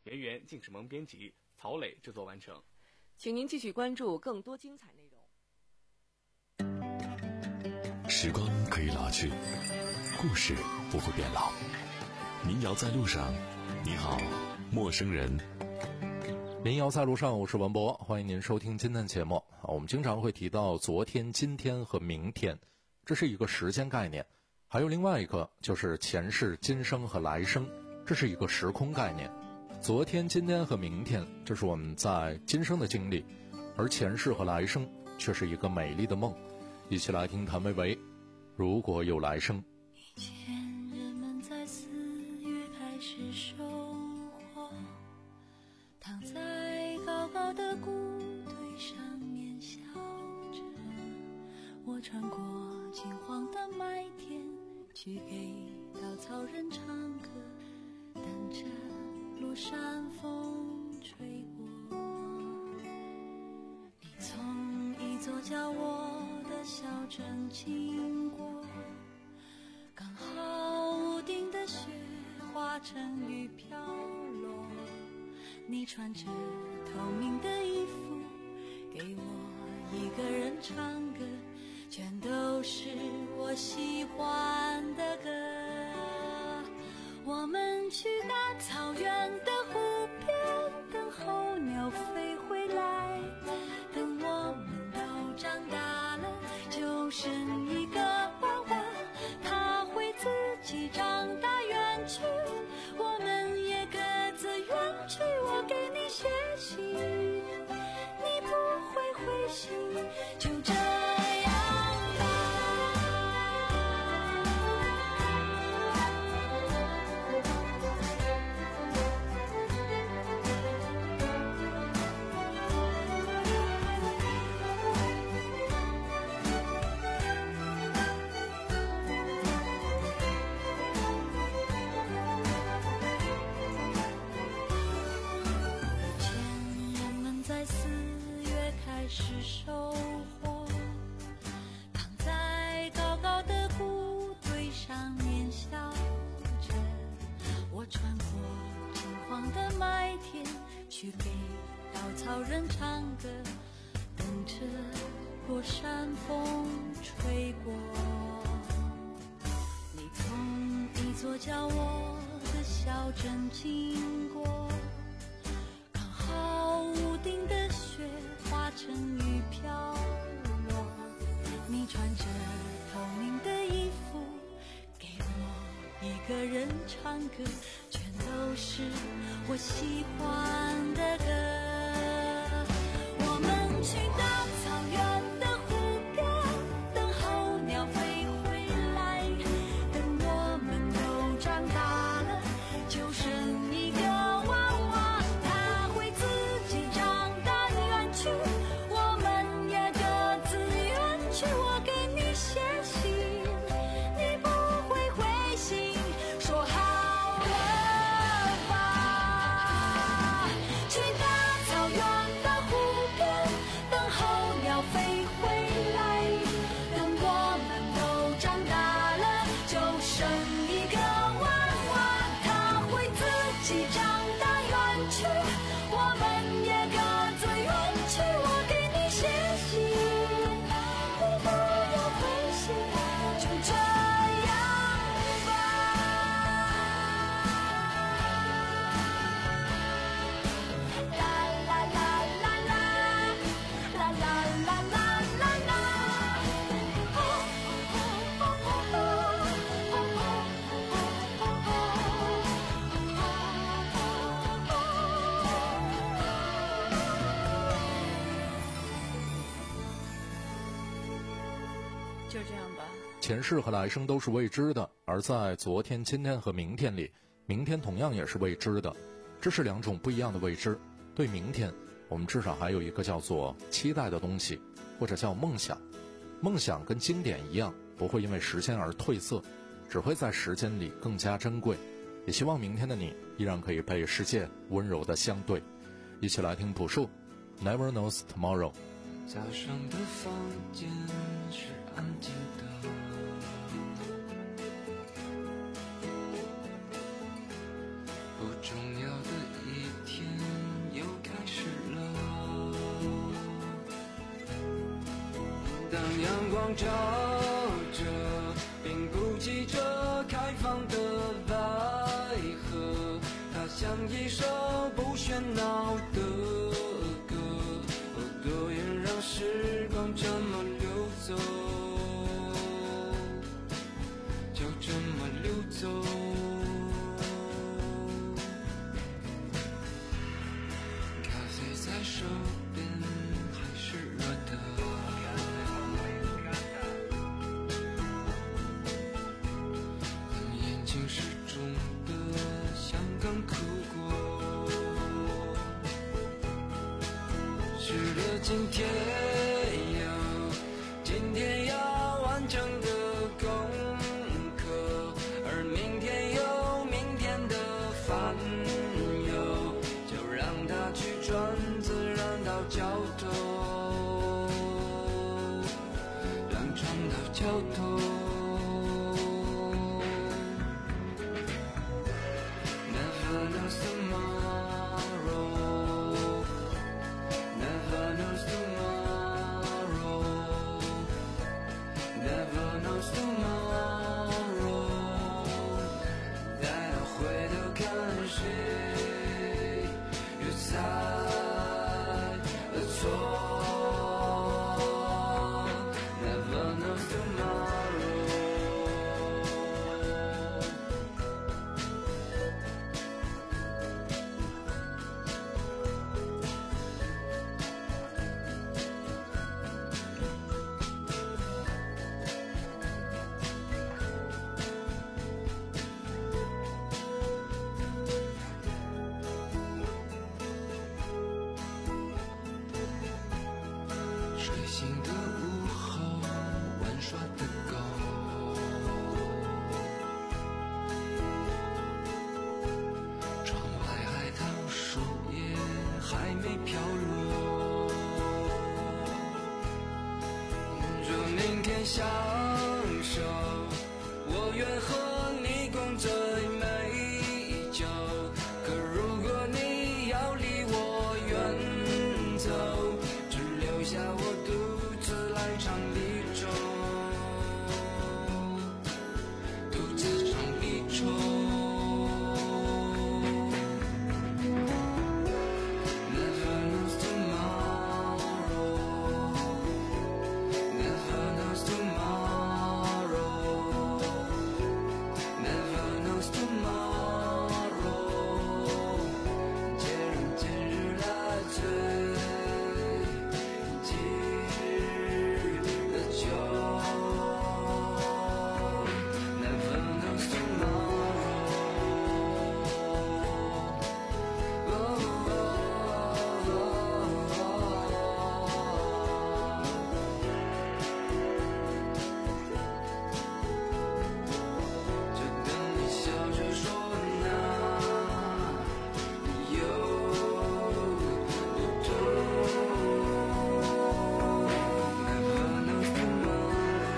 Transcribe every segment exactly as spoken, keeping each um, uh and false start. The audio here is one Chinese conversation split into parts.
圆圆、静世萌编辑，曹磊制作完成。 请您继续关注更多精彩内容。 时光可以老去，故事不会变老。民谣在路上，你好，陌生人。 民谣在路上，我是文博，欢迎您收听今天的节目。我们经常会提到昨天、今天和明天，这是一个时间概念。还有另外一个就是前世、今生和来生，这是一个时空概念。昨天、今天和明天，这是我们在今生的经历，而前世和来生却是一个美丽的梦。一起来听谭维维，如果有来生。 以前人们在四月开始收获，躺在高高的谷堆上面笑着，我穿过金黄的麦田，去给稻草人唱歌，等着落山风吹过。你从一座叫我的小镇经过，刚好屋顶的雪化成雨飘落，你穿着透明的衣服给我一个人唱歌，全都是我喜欢的歌。我们去大草原的湖边，等候鸟飞回来，等我们都长大了，就剩一个娃娃，他会自己长大远去，我们也各自远去。我给你写信，你不会回信，就这样是收获，躺在高高的谷堆上面笑着，我穿过金黄的麦田，去给稻草人唱歌，等着落山风吹过。你从一座叫我的小镇经过，刚好屋顶的雪化成雨飘落，你穿着透明的衣服给我一个人唱歌，全都是我喜欢的歌。我们去大草原的湖边，等候鸟飞回来，等我们都长大了，就剩一个娃娃，他会自己长大远去，我们也各自远去。我给你写信，你不会回信，说好了吧。去大草原的湖边，等候鸟飞回来，等我们都长大了，就剩一个娃娃，他会自己长大远去，我们也各自远去。我给你写信，你不要回信，就这样吧。啦啦啦啦啦，啦啦啦啦啦啦。哦哦哦哦哦哦就这样吧。 前世和来生都是未知的，而在昨天、今天和明天里，明天同样也是未知的。这是两种不一样的未知。对明天，我们至少还有一个叫做期待的东西，或者叫梦想。梦想跟经典一样，不会因为时间而褪色，只会在时间里更加珍贵。也希望明天的你依然可以被世界温柔的相对。一起来听朴树 Never Knows Tomorrow。 早上的房间是安静的，不重要的一当阳光照着，并不急着开放的百合，它像一首不喧闹的歌，多愿让时光这么流走，就这么流走。咖啡在手边还是热的，可眼睛是肿的，像刚哭过。是的，今天有今天要完成的功课，而明天有明天的烦忧，就让它去转，自然到脚头，让船到脚头。Never knows tomorrow, never knows tomorrow, never knows tomorrow。待到回头看谁又猜了错。Never knows tomorrow。睡醒的午后，玩耍的狗，窗外海棠树叶还没飘落，若明天相守，我愿和你共醉美酒，可如果你要离我远走，只留下我独自来唱离愁，独自唱离愁。Never knows tomorrow, never knows tomorrow, never knows tomorrow。节日节日来醉，今日的酒。Never knows tomorrow。就等你笑着说那有多痛。Never knows tomorrow。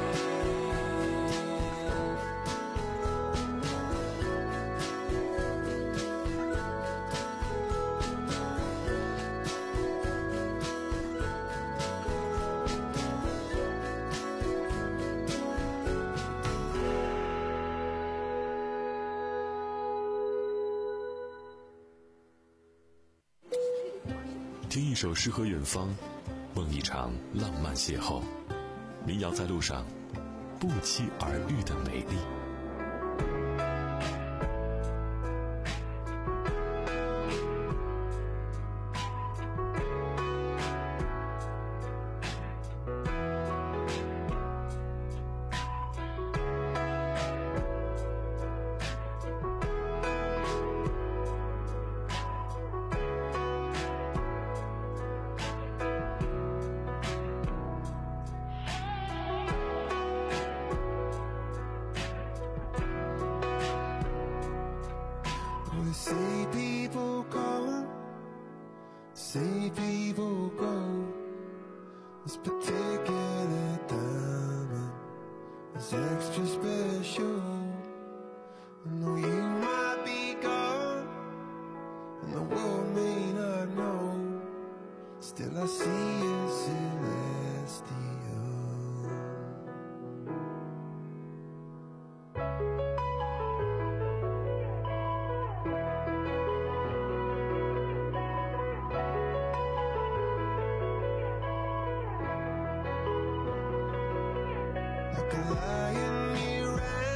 听一首诗和远方，梦一场浪漫邂逅。民谣在路上，不期而遇的美丽。 We see people come, see people go. This particular diamond is extra special. I know you might be gone, and the world may not know. Still I see you celestial. like a lion he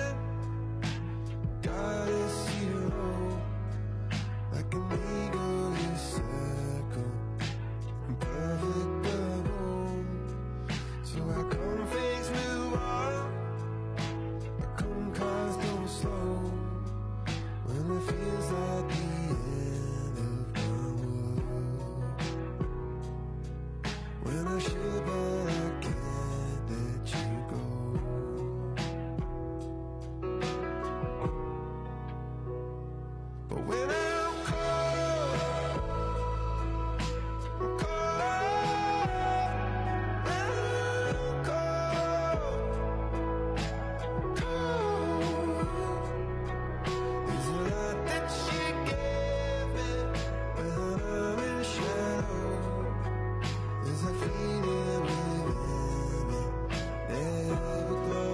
ran, goddess hero, like an eagle he circled, perfect double. So I come face with war, I come cause go slow, when it feels like the end of my world. When I should but I can't let you go. But when I'm cold, I'm cold, I'm cold, cold. There's a lot that she gave me when I'm in shadow. There's a feeling within me, never glow.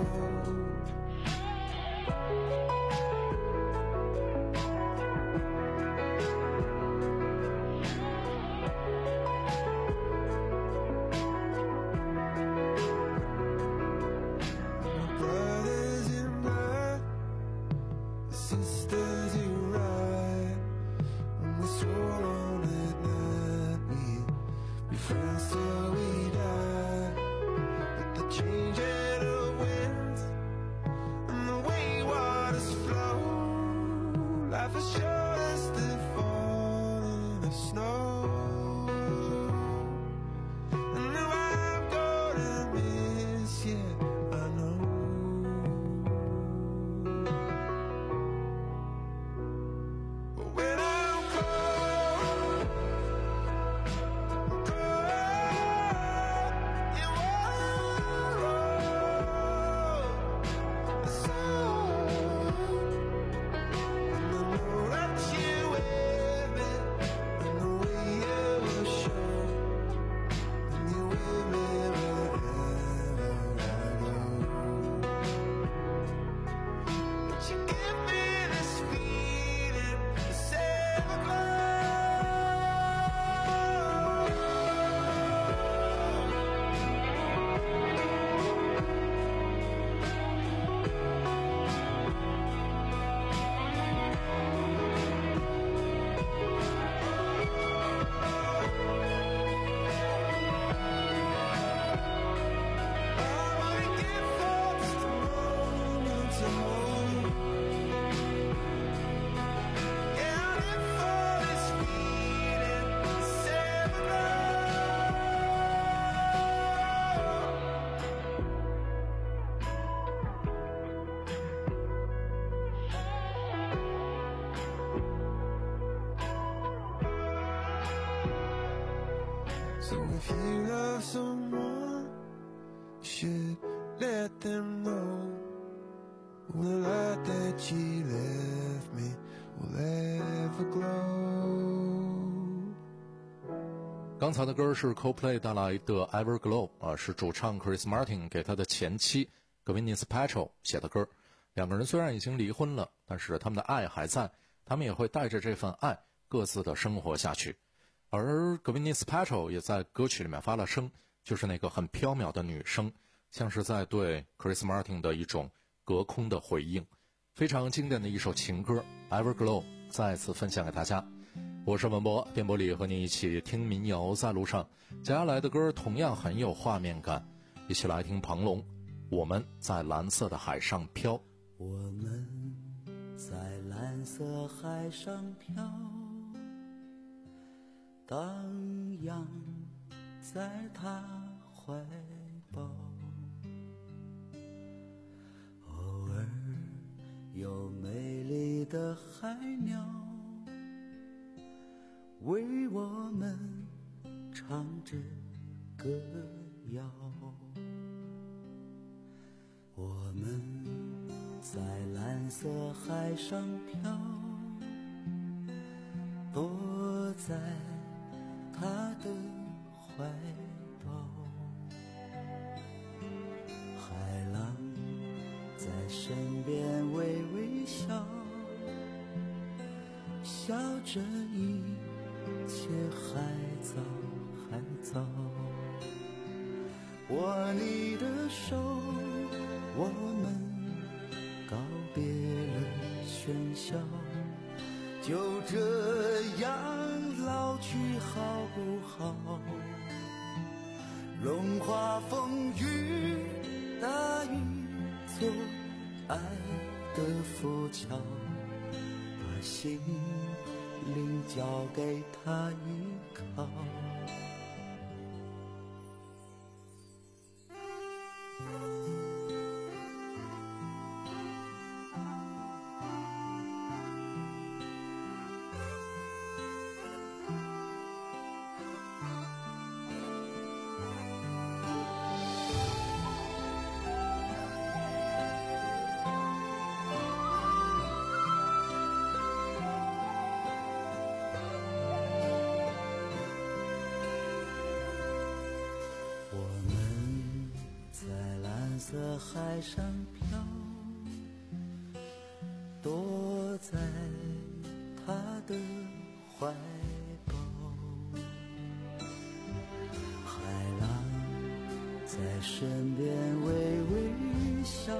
My brothers in blood, the sisters you ride. When we swore on it night, we'd be friends till we die. But the changing of winds and the way waters flow, life is short as the falling of snow. And now I'm gonna miss you, I know. But when I'm cold, I'm cold, you are so. And I know that you with me, and the way you will show, and you with me wherever I go. But you give me this feeling, this So if you love someone, you should let them know the light that she left me will ever glow. 刚才的歌是 Coldplay 带来的 Everglow 啊，是主唱 Chris Martin 给他的前妻 Gwyneth Paltrow 写的歌。两个人虽然已经离婚了，但是他们的爱还在，他们也会带着这份爱各自的生活下去。而 Gwyneth Paltrow 也在歌曲里面发了声，就是那个很飘渺的女声，像是在对 Chris Martin 的一种隔空的回应。非常经典的一首情歌 Everglow 再次分享给大家。我是文博，电波里和你一起听民谣在路上。接下来的歌同样很有画面感，一起来听庞龙，我们在蓝色的海上飘。 我们在蓝色海上飘，荡漾在他怀抱，偶尔有美丽的海鸟为我们唱着歌谣，我们在蓝色海上飘，躲在他的怀抱，海浪在身边微微笑，笑着一切还早还早， 握你的手，我们告别了喧嚣，就这样老去好不好？融化风雨，大雨做爱的浮桥，把心灵交给他依靠。在海上飘，躲在他的怀抱，海浪在身边微微笑，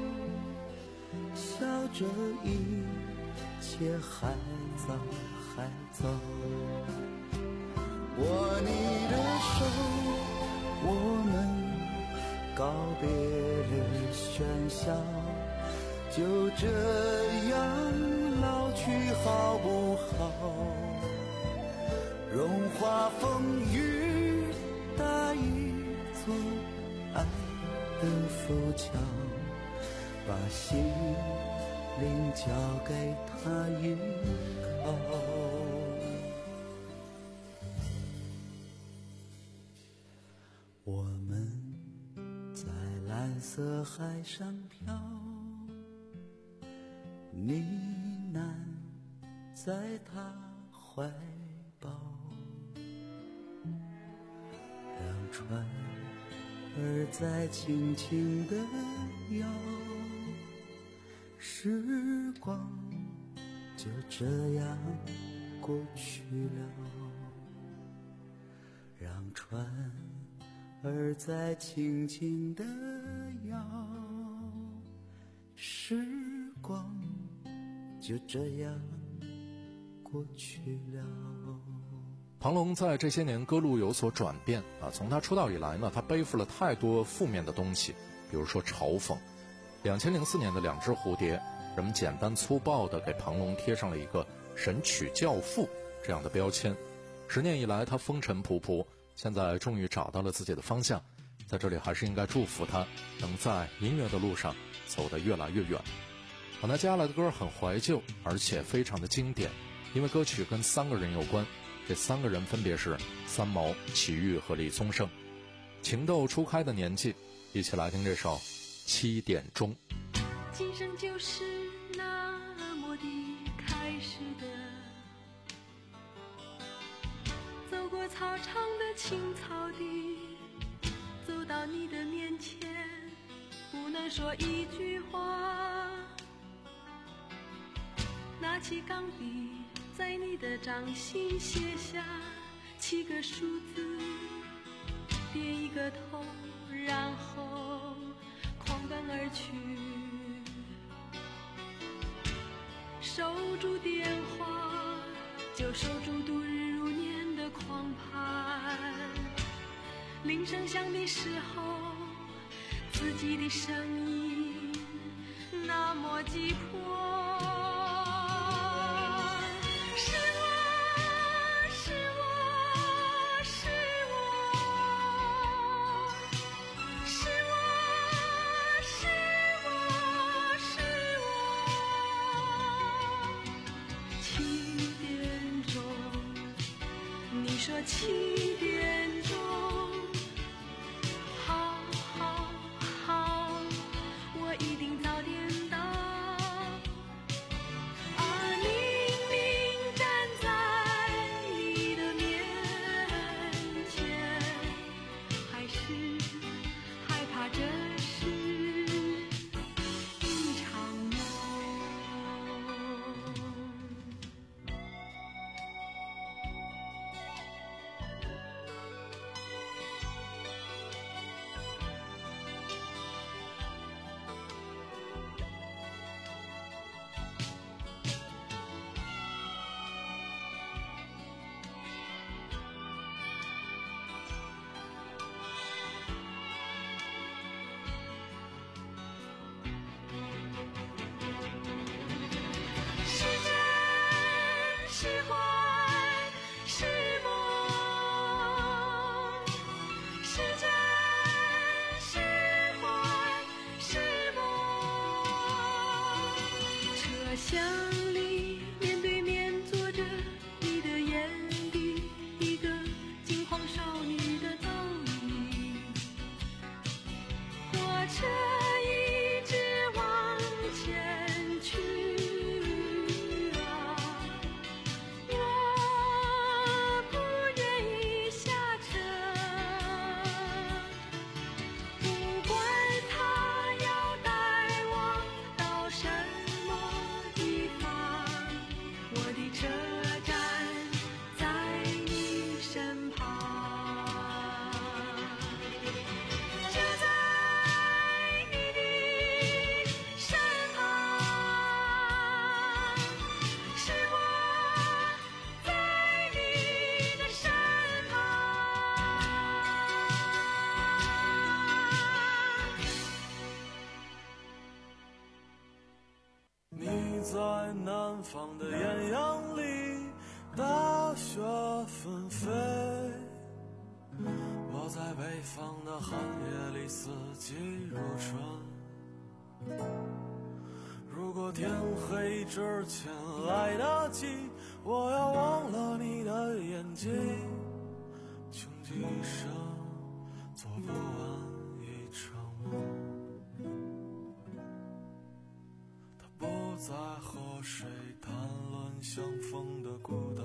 笑着一切还早还早。握你的手，我们告别了喧嚣，就这样老去好不好？融化风雨，搭一座爱的浮桥，把心灵交给他依靠。我们在蓝色海上飘，呢喃在他怀抱，两船儿在轻轻地摇，时光就这样过去了，让船儿在轻轻地摇，时光就这样过去了。 庞龙在这些年歌路有所转变啊，从他出道以来呢，他背负了太多负面的东西，比如说嘲讽。两千零四年的两只蝴蝶，人们简单粗暴地给庞龙贴上了一个神曲教父这样的标签。十年以来他风尘仆仆，现在终于找到了自己的方向，在这里还是应该祝福他能在音乐的路上走得越来越远。好，那接下来的歌很怀旧，而且非常的经典，因为歌曲跟三个人有关，这三个人分别是三毛、齐豫和李宗盛。情窦初开的年纪，一起来听这首七点钟。 今生就是那么的开始的，走过操场的青草地，走到你的面前，不能说一句话，拿起钢笔在你的掌心写下七个数字，点一个头，然后狂奔而去，守住电话，就守住度日如年的狂攀。铃声响的时候，自己的声音那么急迫。说七点钟，好好好，我一定早点到。啊，明明站在你的面前，还是害怕这是一场梦。 纷飞，我在北方的寒夜里四季如春。如果天黑之前来得及，我要忘了你的眼睛，穷极一生做不完一场梦。他不再和谁谈论相逢的孤岛，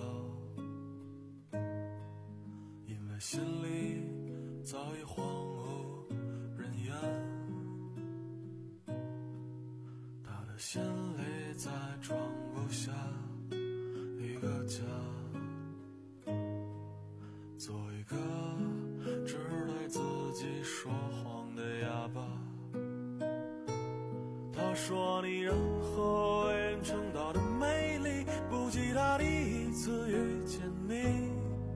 因为心里早已荒无人烟。他的心里再装不下一个家，做一个只对自己说谎的哑巴。他说你任何为人称道的美丽，不及他第一次遇见你。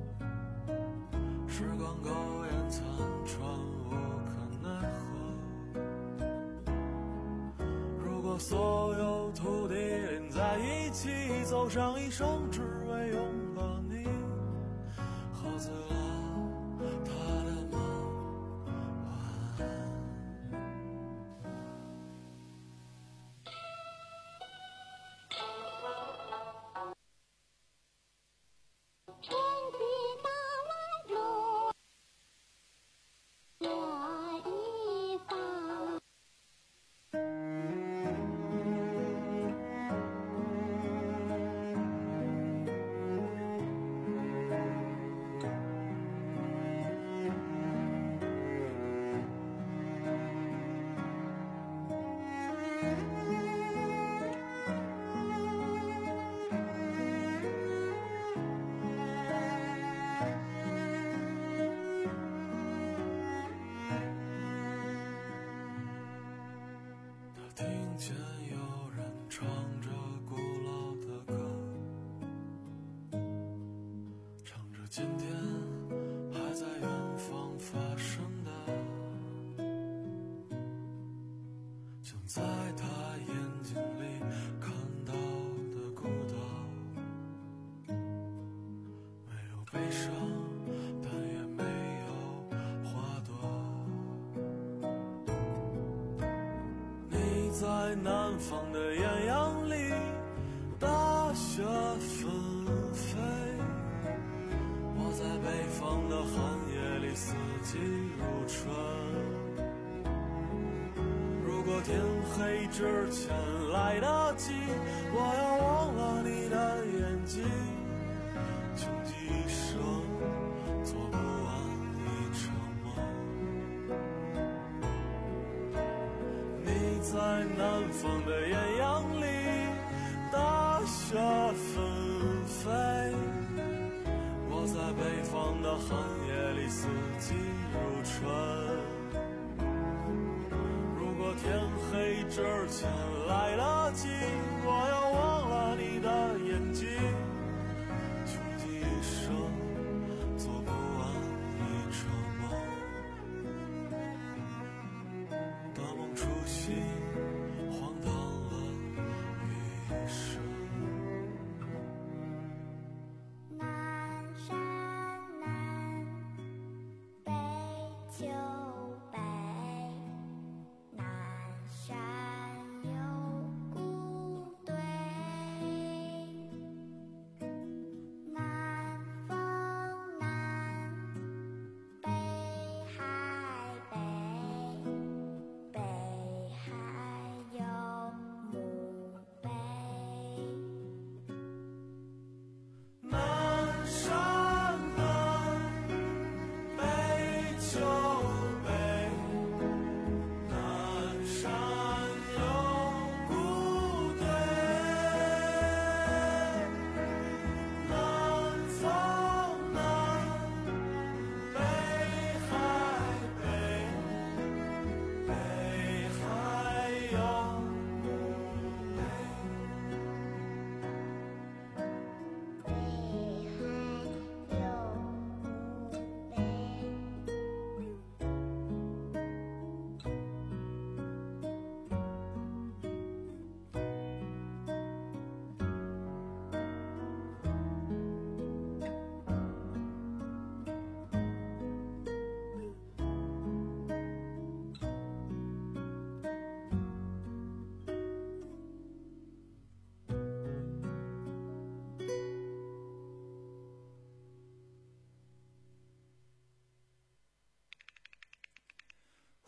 时光苟延残喘，无可奈何。如果所有土地连在一起，走上一生只为拥抱你，喝醉了他的梦，晚安。 春去大万种，我一方。 听见有人唱着古老的歌，唱着今天还在远方发生的，像在他眼睛里看到的孤岛，没有悲伤，但也没有花朵。你在南方的艳阳里，大雪纷飞，我在北方的寒夜里四季如春。如果天黑之前来得及，我要忘了你的眼睛，穷极一生做不完一场梦。你在南方的艳阳里，大雪纷飞，我在北方的寒夜里四季如春。如果天黑之前来得及，我要忘了你的眼睛，穷极一生做不完一场梦。大梦初醒，荒唐了一生。 南山南，北秋北，南山有古堆，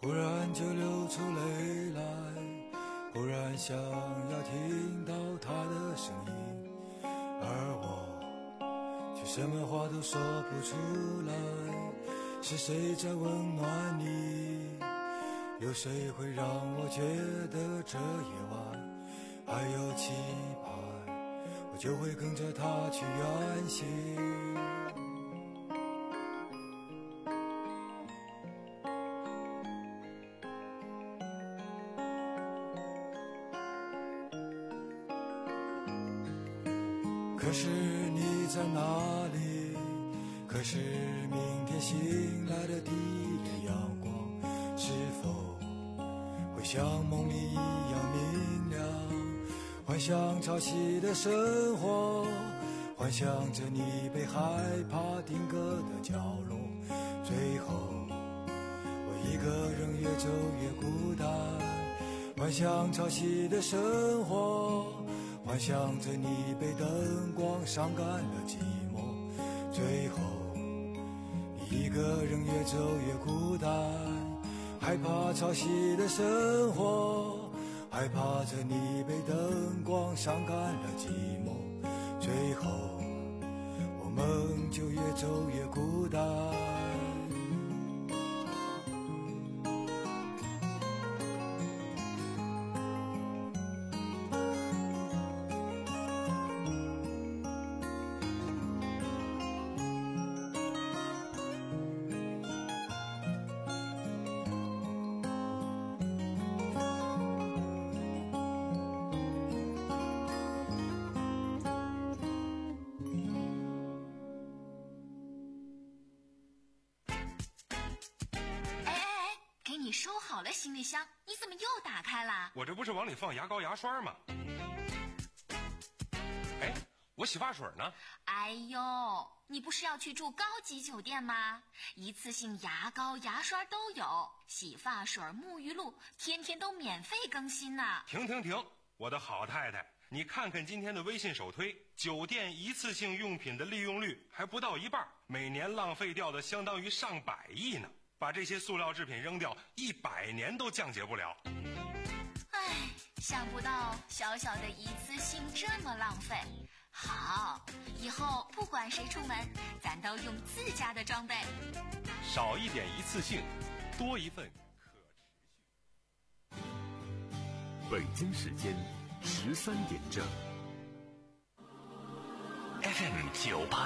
忽然就流出泪来，忽然想要听到他的声音，而我却什么话都说不出来。是谁在温暖你？有谁会让我觉得这夜晚还有期盼？我就会跟着他去远行。可是你在哪里？可是明天醒来的第一缕阳光，是否会像梦里一样明亮？幻想潮汐的生活，幻想着你被害怕定格的角落，最后我一个人越走越孤单。幻想潮汐的生活，幻想着你被灯光伤感了寂寞，最后你一个人越走越孤单。害怕潮汐的生活，害怕着你被灯光伤感了寂寞，最后我们就越走越孤单。 你收好了行李箱，你怎么又打开了？ 我这不是往里放牙膏牙刷吗？哎，我洗发水呢？ 哎呦，你不是要去住高级酒店吗？一次性牙膏牙刷都有，洗发水沐浴露天天都免费更新呢。 停停停，我的好太太，你看看今天的微信首推，酒店一次性用品的利用率还不到一半，每年浪费掉的相当于上百亿呢。把这些塑料制品扔掉，一百年都降解不了。 唉，想不到小小的一次性这么浪费。好，以后不管谁出门，咱都用自家的装备。 少一点一次性，多一份可持续。 北京时间十三点正。F M 九八。